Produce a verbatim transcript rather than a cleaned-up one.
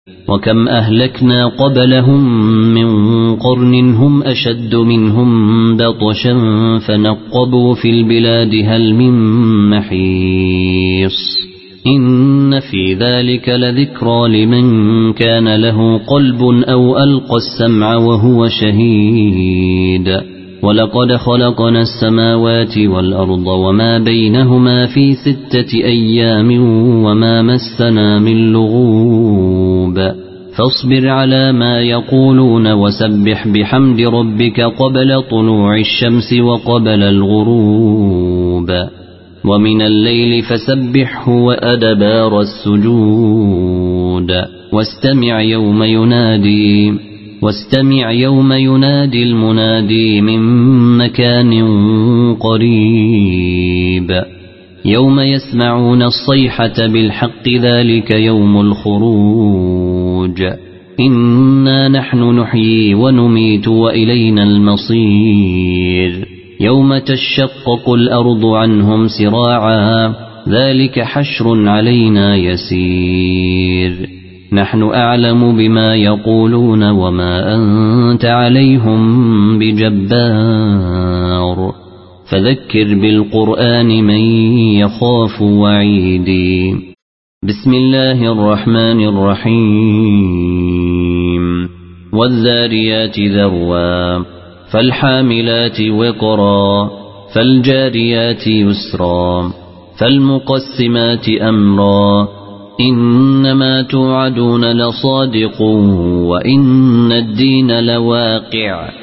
وكم أهلكنا قبلهم من قرن هم أشد منهم بطشا فنقبوا في البلاد هل من محيص إن في ذلك لذكرى لمن كان له قلب أو ألقى السمع وهو شهيد ولقد خلقنا السماوات والأرض وما بينهما في ستة أيام وما مسنا من لغوب فاصبر على ما يقولون وسبح بحمد ربك قبل طلوع الشمس وقبل الغروب ومن الليل فسبحه وأدبار السجود واستمع يوم ينادي واستمع يوم ينادي المنادي من مكان قريب يوم يسمعون الصيحة بالحق ذلك يوم الخروج إنا نحن نحيي ونميت وإلينا المصير يوم تشقق الأرض عنهم سراعا ذلك حشر علينا يسير نحن أعلم بما يقولون وما أنت عليهم بجبار فذكر بالقرآن من يخاف وعيدي بسم الله الرحمن الرحيم والذاريات ذروا فالحاملات وقرا فالجاريات يسرا فالمقسمات أمرا إنما توعدون لصادق وإن الدين لواقع